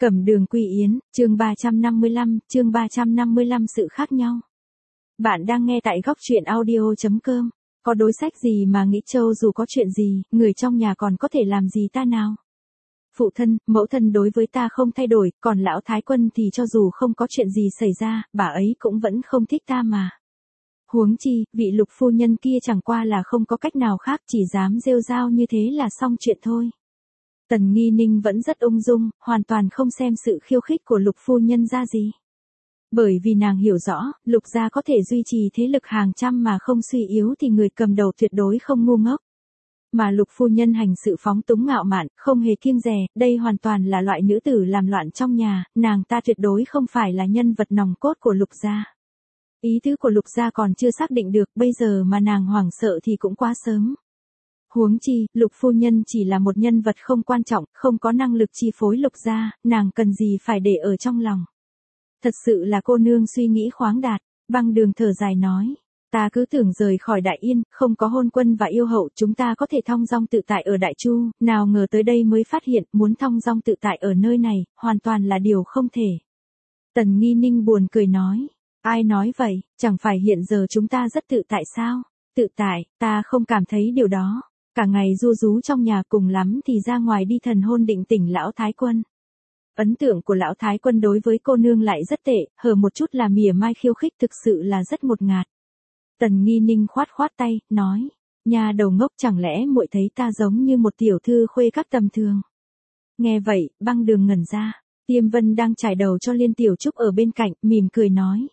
Cẩm Đường Quy Yến, chương 355 sự khác nhau. Bạn đang nghe tại góc truyện audio.com. Có đối sách gì mà nghĩ Châu dù có chuyện gì, người trong nhà còn có thể làm gì ta nào? Phụ thân, mẫu thân đối với ta không thay đổi, còn lão Thái Quân thì cho dù không có chuyện gì xảy ra, bà ấy cũng vẫn không thích ta mà. Huống chi, vị Lục phu nhân kia chẳng qua là không có cách nào khác, chỉ dám rêu rao như thế là xong chuyện thôi. Tần Nghi Ninh vẫn rất ung dung, hoàn toàn không xem sự khiêu khích của Lục phu nhân ra gì. Bởi vì nàng hiểu rõ, Lục gia có thể duy trì thế lực hàng trăm mà không suy yếu thì người cầm đầu tuyệt đối không ngu ngốc. Mà Lục phu nhân hành sự phóng túng ngạo mạn, không hề kiêng dè, đây hoàn toàn là loại nữ tử làm loạn trong nhà, nàng ta tuyệt đối không phải là nhân vật nòng cốt của Lục gia. Ý tứ của Lục gia còn chưa xác định được, bây giờ mà nàng hoảng sợ thì cũng quá sớm. Huống chi, Lục phu nhân chỉ là một nhân vật không quan trọng, không có năng lực chi phối Lục gia, nàng cần gì phải để ở trong lòng. Thật sự là cô nương suy nghĩ khoáng đạt, Băng Đường thở dài nói. Ta cứ tưởng rời khỏi Đại Yên, không có hôn quân và yêu hậu chúng ta có thể thong dong tự tại ở Đại Chu, nào ngờ tới đây mới phát hiện muốn thong dong tự tại ở nơi này, hoàn toàn là điều không thể. Tần Nghi Ninh buồn cười nói. Ai nói vậy, chẳng phải hiện giờ chúng ta rất tự tại sao? Tự tại, ta không cảm thấy điều đó. Cả ngày ru rú trong nhà, cùng lắm thì ra ngoài đi thần hôn định tỉnh lão Thái Quân. Ấn tượng của lão Thái Quân đối với cô nương lại rất tệ, hở một chút là mỉa mai khiêu khích, thực sự là rất ngột ngạt. Tần Nghi Ninh khoát tay, nói, nhà đầu ngốc, chẳng lẽ muội thấy ta giống như một tiểu thư khuê các tầm thường? Nghe vậy, Băng Đường ngẩn ra, Tiêm Vân đang chải đầu cho Liên Tiểu Trúc ở bên cạnh, mỉm cười nói.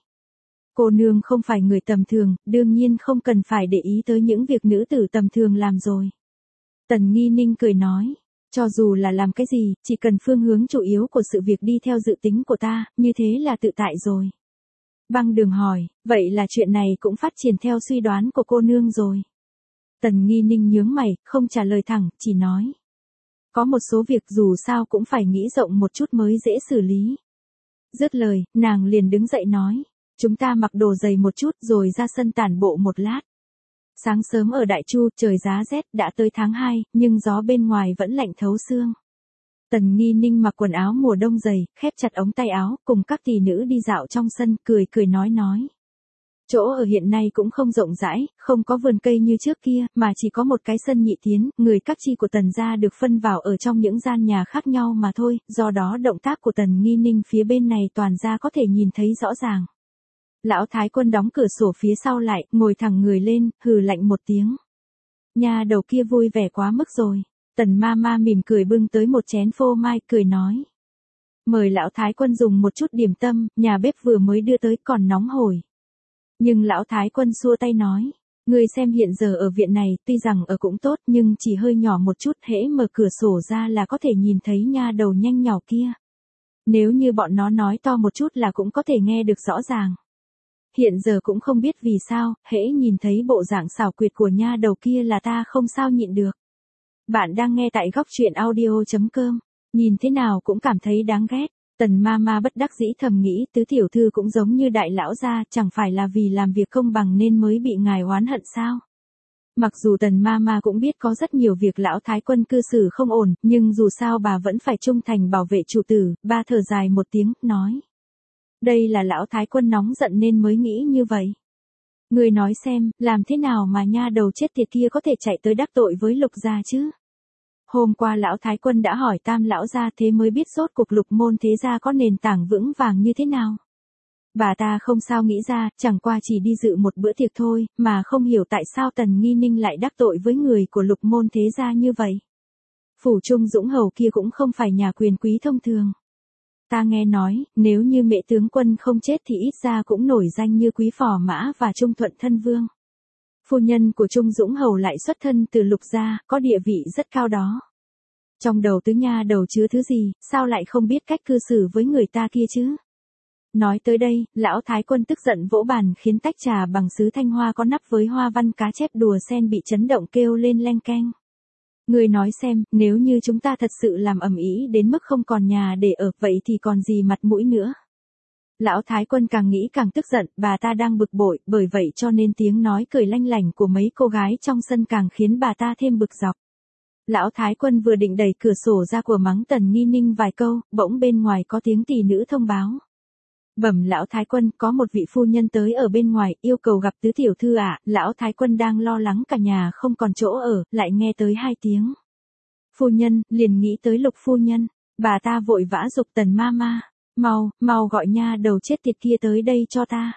Cô nương không phải người tầm thường, đương nhiên không cần phải để ý tới những việc nữ tử tầm thường làm rồi. Tần Nghi Ninh cười nói, cho dù là làm cái gì, chỉ cần phương hướng chủ yếu của sự việc đi theo dự tính của ta, như thế là tự tại rồi. Băng Đường hỏi, vậy là chuyện này cũng phát triển theo suy đoán của cô nương rồi. Tần Nghi Ninh nhướng mày, không trả lời thẳng, chỉ nói. Có một số việc dù sao cũng phải nghĩ rộng một chút mới dễ xử lý. Dứt lời, nàng liền đứng dậy nói. Chúng ta mặc đồ dày một chút rồi ra sân tản bộ một lát. Sáng sớm ở Đại Chu, trời giá rét, đã tới tháng 2, nhưng gió bên ngoài vẫn lạnh thấu xương. Tần Nghi Ninh mặc quần áo mùa đông dày, khép chặt ống tay áo, cùng các tỷ nữ đi dạo trong sân, cười nói. Chỗ ở hiện nay cũng không rộng rãi, không có vườn cây như trước kia, mà chỉ có một cái sân nhị tiến, người các chi của Tần gia được phân vào ở trong những gian nhà khác nhau mà thôi, do đó động tác của Tần Nghi Ninh phía bên này toàn gia có thể nhìn thấy rõ ràng. Lão Thái Quân đóng cửa sổ phía sau lại, ngồi thẳng người lên, hừ lạnh một tiếng. Nhà đầu kia vui vẻ quá mức rồi. Tần ma ma mỉm cười bưng tới một chén phô mai, cười nói. Mời lão Thái Quân dùng một chút điểm tâm, nhà bếp vừa mới đưa tới còn nóng hổi. Nhưng lão Thái Quân xua tay nói. Người xem hiện giờ ở viện này, tuy rằng ở cũng tốt nhưng chỉ hơi nhỏ một chút, hễ mở cửa sổ ra là có thể nhìn thấy nha đầu nhanh nhỏ kia. Nếu như bọn nó nói to một chút là cũng có thể nghe được rõ ràng. Hiện giờ cũng không biết vì sao, hễ nhìn thấy bộ dạng xảo quyệt của nha đầu kia là ta không sao nhịn được. Bạn đang nghe tại góc truyện audio.com, nhìn thế nào cũng cảm thấy đáng ghét. Tần ma ma bất đắc dĩ thầm nghĩ, tứ tiểu thư cũng giống như đại lão gia, chẳng phải là vì làm việc công bằng nên mới bị ngài oán hận sao? Mặc dù tần ma ma cũng biết có rất nhiều việc lão Thái Quân cư xử không ổn, nhưng dù sao bà vẫn phải trung thành bảo vệ chủ tử, ba thở dài một tiếng, nói. Đây là lão Thái Quân nóng giận nên mới nghĩ như vậy. Người nói xem, làm thế nào mà nha đầu chết tiệt kia có thể chạy tới đắc tội với Lục gia chứ? Hôm qua lão Thái Quân đã hỏi Tam lão gia, thế mới biết rốt cuộc Lục môn thế gia có nền tảng vững vàng như thế nào. Bà ta không sao nghĩ ra, chẳng qua chỉ đi dự một bữa tiệc thôi, mà không hiểu tại sao Tần Nghi Ninh lại đắc tội với người của Lục môn thế gia như vậy. Phủ Trung Dũng hầu kia cũng không phải nhà quyền quý thông thường. Ta nghe nói, nếu như Mễ tướng quân không chết thì ít ra cũng nổi danh như Quý Phò Mã và Trung Thuận Thân Vương. Phu nhân của Trung Dũng hầu lại xuất thân từ Lục gia, có địa vị rất cao đó. Trong đầu tứ nha đầu chứa thứ gì, sao lại không biết cách cư xử với người ta kia chứ? Nói tới đây, lão Thái Quân tức giận vỗ bàn khiến tách trà bằng sứ thanh hoa có nắp với hoa văn cá chép đùa sen bị chấn động kêu lên leng keng. Người nói xem, nếu như chúng ta thật sự làm ầm ĩ đến mức không còn nhà để ở, vậy thì còn gì mặt mũi nữa. Lão Thái Quân càng nghĩ càng tức giận, bà ta đang bực bội, bởi vậy cho nên tiếng nói cười lanh lảnh của mấy cô gái trong sân càng khiến bà ta thêm bực dọc. Lão Thái Quân vừa định đẩy cửa sổ ra của mắng Tần Nghi Ninh vài câu, bỗng bên ngoài có tiếng tỷ nữ thông báo. Bẩm Lão Thái Quân, có một vị phu nhân tới ở bên ngoài, yêu cầu gặp tứ tiểu thư ạ. Lão Thái Quân đang lo lắng cả nhà không còn chỗ ở, lại nghe tới 2 tiếng phu nhân, liền nghĩ tới Lục phu nhân. Bà ta vội vã giục Tần Mama, mau gọi nha đầu chết tiệt kia tới đây cho ta.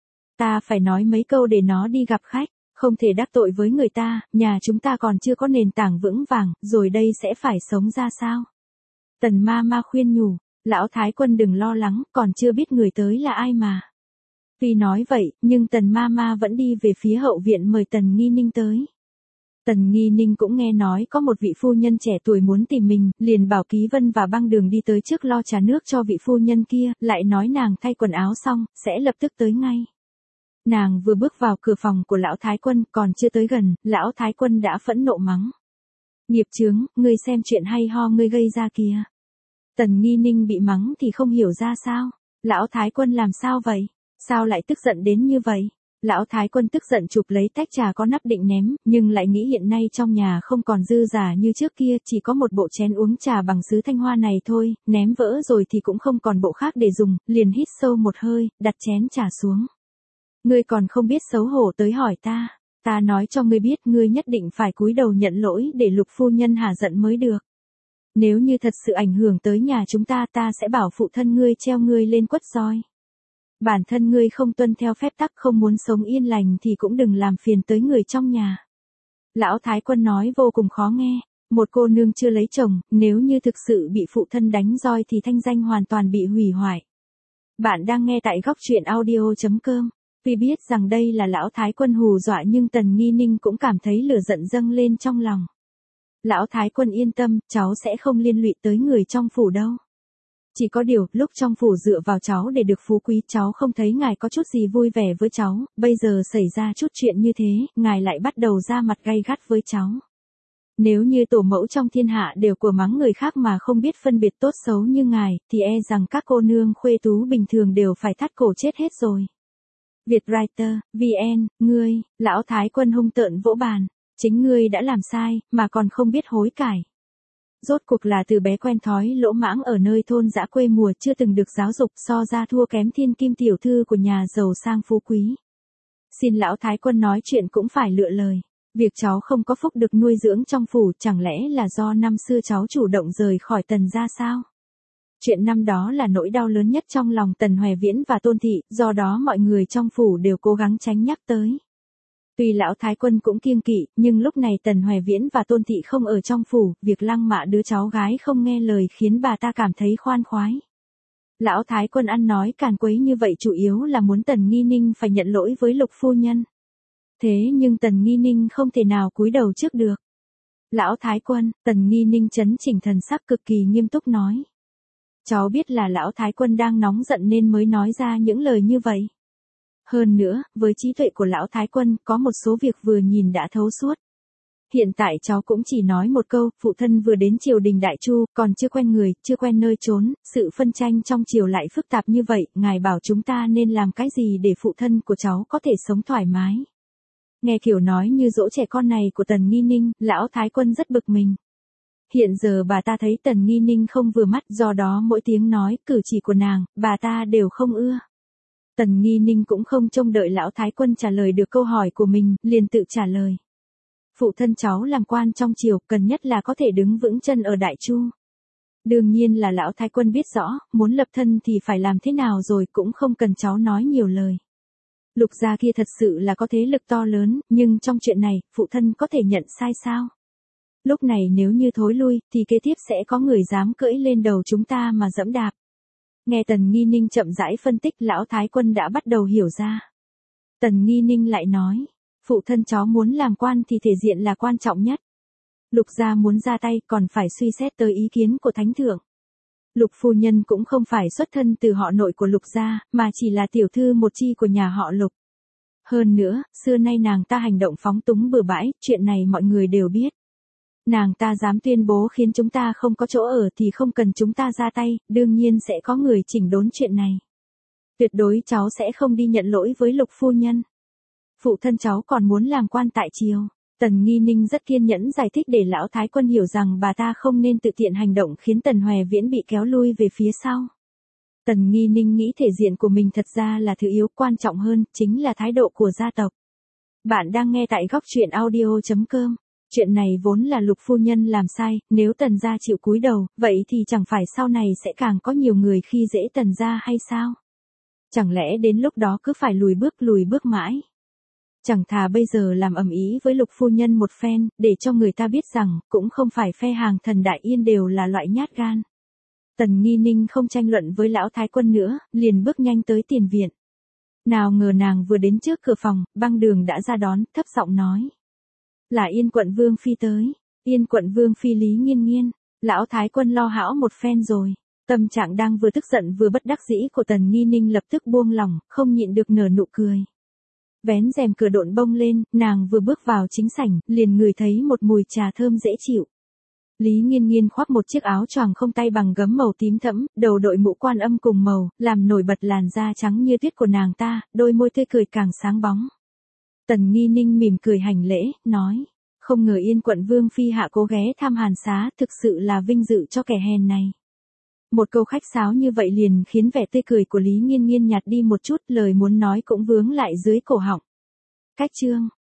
Ta phải nói mấy câu để nó đi gặp khách, không thể đắc tội với người ta, nhà chúng ta còn chưa có nền tảng vững vàng, rồi đây sẽ phải sống ra sao? Tần Mama khuyên nhủ, Lão Thái Quân đừng lo lắng, còn chưa biết người tới là ai mà. Tuy nói vậy, nhưng Tần Mama vẫn đi về phía hậu viện mời Tần Nghi Ninh tới. Tần Nghi Ninh cũng nghe nói có một vị phu nhân trẻ tuổi muốn tìm mình, liền bảo Ký Vân và Băng Đường đi tới trước lo trà nước cho vị phu nhân kia, lại nói nàng thay quần áo xong, sẽ lập tức tới ngay. Nàng vừa bước vào cửa phòng của Lão Thái Quân, còn chưa tới gần, Lão Thái Quân đã phẫn nộ mắng. Nghiệp chướng, ngươi xem chuyện hay ho ngươi gây ra kìa. Tần Nghi Ninh bị mắng thì không hiểu ra sao. Lão Thái Quân làm sao vậy? Sao lại tức giận đến như vậy? Lão Thái Quân tức giận chụp lấy tách trà có nắp định ném, nhưng lại nghĩ hiện nay trong nhà không còn dư giả như trước kia, chỉ có một bộ chén uống trà bằng sứ Thanh Hoa này thôi, ném vỡ rồi thì cũng không còn bộ khác để dùng, liền hít sâu một hơi, đặt chén trà xuống. Ngươi còn không biết xấu hổ tới hỏi ta, ta nói cho ngươi biết ngươi nhất định phải cúi đầu nhận lỗi để Lục phu nhân hả giận mới được. Nếu như thật sự ảnh hưởng tới nhà chúng ta, ta sẽ bảo phụ thân ngươi treo ngươi lên quất roi. Bản thân ngươi không tuân theo phép tắc, không muốn sống yên lành thì cũng đừng làm phiền tới người trong nhà. Lão Thái Quân nói vô cùng khó nghe, một cô nương chưa lấy chồng, nếu như thực sự bị phụ thân đánh roi thì thanh danh hoàn toàn bị hủy hoại. Bạn đang nghe tại góc truyện audio.com. Tuy biết rằng đây là Lão Thái Quân hù dọa nhưng Tần Nghi Ninh cũng cảm thấy lửa giận dâng lên trong lòng. Lão Thái Quân yên tâm, cháu sẽ không liên lụy tới người trong phủ đâu. Chỉ có điều, lúc trong phủ dựa vào cháu để được phú quý, cháu không thấy ngài có chút gì vui vẻ với cháu, bây giờ xảy ra chút chuyện như thế, ngài lại bắt đầu ra mặt gay gắt với cháu. Nếu như tổ mẫu trong thiên hạ đều của mắng người khác mà không biết phân biệt tốt xấu như ngài, thì e rằng các cô nương khuê tú bình thường đều phải thắt cổ chết hết rồi. Vietwriter, VN, ngươi, Lão Thái Quân hung tợn vỗ bàn, chính ngươi đã làm sai, mà còn không biết hối cải. Rốt cuộc là từ bé quen thói lỗ mãng ở nơi thôn dã quê mùa, chưa từng được giáo dục, so ra thua kém thiên kim tiểu thư của nhà giàu sang phú quý. Xin Lão Thái Quân nói chuyện cũng phải lựa lời. Việc cháu không có phúc được nuôi dưỡng trong phủ chẳng lẽ là do năm xưa cháu chủ động rời khỏi Tần gia sao? Chuyện năm đó là nỗi đau lớn nhất trong lòng Tần Hoè Viễn và Tôn Thị, do đó mọi người trong phủ đều cố gắng tránh nhắc tới. Tuy Lão Thái Quân cũng kiêng kỵ, nhưng lúc này Tần Hoè Viễn và Tôn Thị không ở trong phủ, việc lăng mạ đứa cháu gái không nghe lời khiến bà ta cảm thấy khoan khoái. Lão Thái Quân ăn nói càn quấy như vậy chủ yếu là muốn Tần Nghi Ninh phải nhận lỗi với Lục phu nhân. Thế nhưng Tần Nghi Ninh không thể nào cúi đầu trước được. Lão Thái Quân, Tần Nghi Ninh trấn chỉnh thần sắc cực kỳ nghiêm túc nói. Cháu biết là Lão Thái Quân đang nóng giận nên mới nói ra những lời như vậy. Hơn nữa, với trí tuệ của Lão Thái Quân, có một số việc vừa nhìn đã thấu suốt. Hiện tại cháu cũng chỉ nói một câu, phụ thân vừa đến triều đình Đại Chu, còn chưa quen người, chưa quen nơi trốn, sự phân tranh trong triều lại phức tạp như vậy, ngài bảo chúng ta nên làm cái gì để phụ thân của cháu có thể sống thoải mái. Nghe kiểu nói như dỗ trẻ con này của Tần Nghi Ninh, Lão Thái Quân rất bực mình. Hiện giờ bà ta thấy Tần Nghi Ninh không vừa mắt, do đó mỗi tiếng nói, cử chỉ của nàng, bà ta đều không ưa. Tần Nghi Ninh cũng không trông đợi Lão Thái Quân trả lời được câu hỏi của mình, liền tự trả lời. Phụ thân cháu làm quan trong triều, cần nhất là có thể đứng vững chân ở Đại Chu. Đương nhiên là Lão Thái Quân biết rõ, muốn lập thân thì phải làm thế nào rồi, cũng không cần cháu nói nhiều lời. Lục gia kia thật sự là có thế lực to lớn, nhưng trong chuyện này, phụ thân có thể nhận sai sao? Lúc này nếu như thối lui, thì kế tiếp sẽ có người dám cưỡi lên đầu chúng ta mà dẫm đạp. Nghe Tần Nghi Ninh chậm rãi phân tích, Lão Thái Quân đã bắt đầu hiểu ra. Tần Nghi Ninh lại nói, phụ thân cháu muốn làm quan thì thể diện là quan trọng nhất. Lục gia muốn ra tay còn phải suy xét tới ý kiến của Thánh Thượng. Lục phu nhân cũng không phải xuất thân từ họ nội của Lục gia, mà chỉ là tiểu thư một chi của nhà họ Lục. Hơn nữa, xưa nay nàng ta hành động phóng túng bừa bãi, chuyện này mọi người đều biết. Nàng ta dám tuyên bố khiến chúng ta không có chỗ ở thì không cần chúng ta ra tay, đương nhiên sẽ có người chỉnh đốn chuyện này. Tuyệt đối cháu sẽ không đi nhận lỗi với Lục phu nhân. Phụ thân cháu còn muốn làm quan tại triều. Tần Nghi Ninh rất kiên nhẫn giải thích để lão thái quân hiểu rằng bà ta không nên tự tiện hành động khiến Tần Hoè Viễn bị kéo lui về phía sau. Tần Nghi Ninh nghĩ thể diện của mình thật ra là thứ yếu, quan trọng hơn chính là thái độ của gia tộc. Bạn đang nghe tại góc truyện audio.com. Chuyện này vốn là Lục phu nhân làm sai, nếu Tần gia chịu cúi đầu, vậy thì chẳng phải sau này sẽ càng có nhiều người khi dễ Tần gia hay sao? Chẳng lẽ đến lúc đó cứ phải lùi bước mãi? Chẳng thà bây giờ làm ầm ĩ với Lục phu nhân một phen, để cho người ta biết rằng, cũng không phải phe hàng Thần Đại Yên đều là loại nhát gan. Tần Nghi Ninh không tranh luận với lão thái quân nữa, liền bước nhanh tới tiền viện. Nào ngờ nàng vừa đến trước cửa phòng, Băng Đường đã ra đón, thấp giọng nói. Là Yên quận Vương phi tới, Yên quận Vương phi Lý Nghiên Nghiên. Lão thái quân lo hão một phen rồi. Tâm trạng đang vừa tức giận vừa bất đắc dĩ của Tần Nghi Ninh lập tức buông lỏng, không nhịn được nở nụ cười. Vén rèm cửa độn bông lên, nàng vừa bước vào chính sảnh, liền ngửi thấy một mùi trà thơm dễ chịu. Lý Nghiên Nghiên khoác một chiếc áo choàng không tay bằng gấm màu tím thẫm, đầu đội mũ quan âm cùng màu, làm nổi bật làn da trắng như tuyết của nàng ta, đôi môi tươi cười càng sáng bóng. Tần Nghi Ninh mỉm cười hành lễ, nói, không ngờ Yên quận Vương phi hạ cố ghé thăm Hàn Xá, thực sự là vinh dự cho kẻ hèn này. Một câu khách sáo như vậy liền khiến vẻ tươi cười của Lý Nghiên Nghiên nhạt đi một chút, lời muốn nói cũng vướng lại dưới cổ họng. Cách chương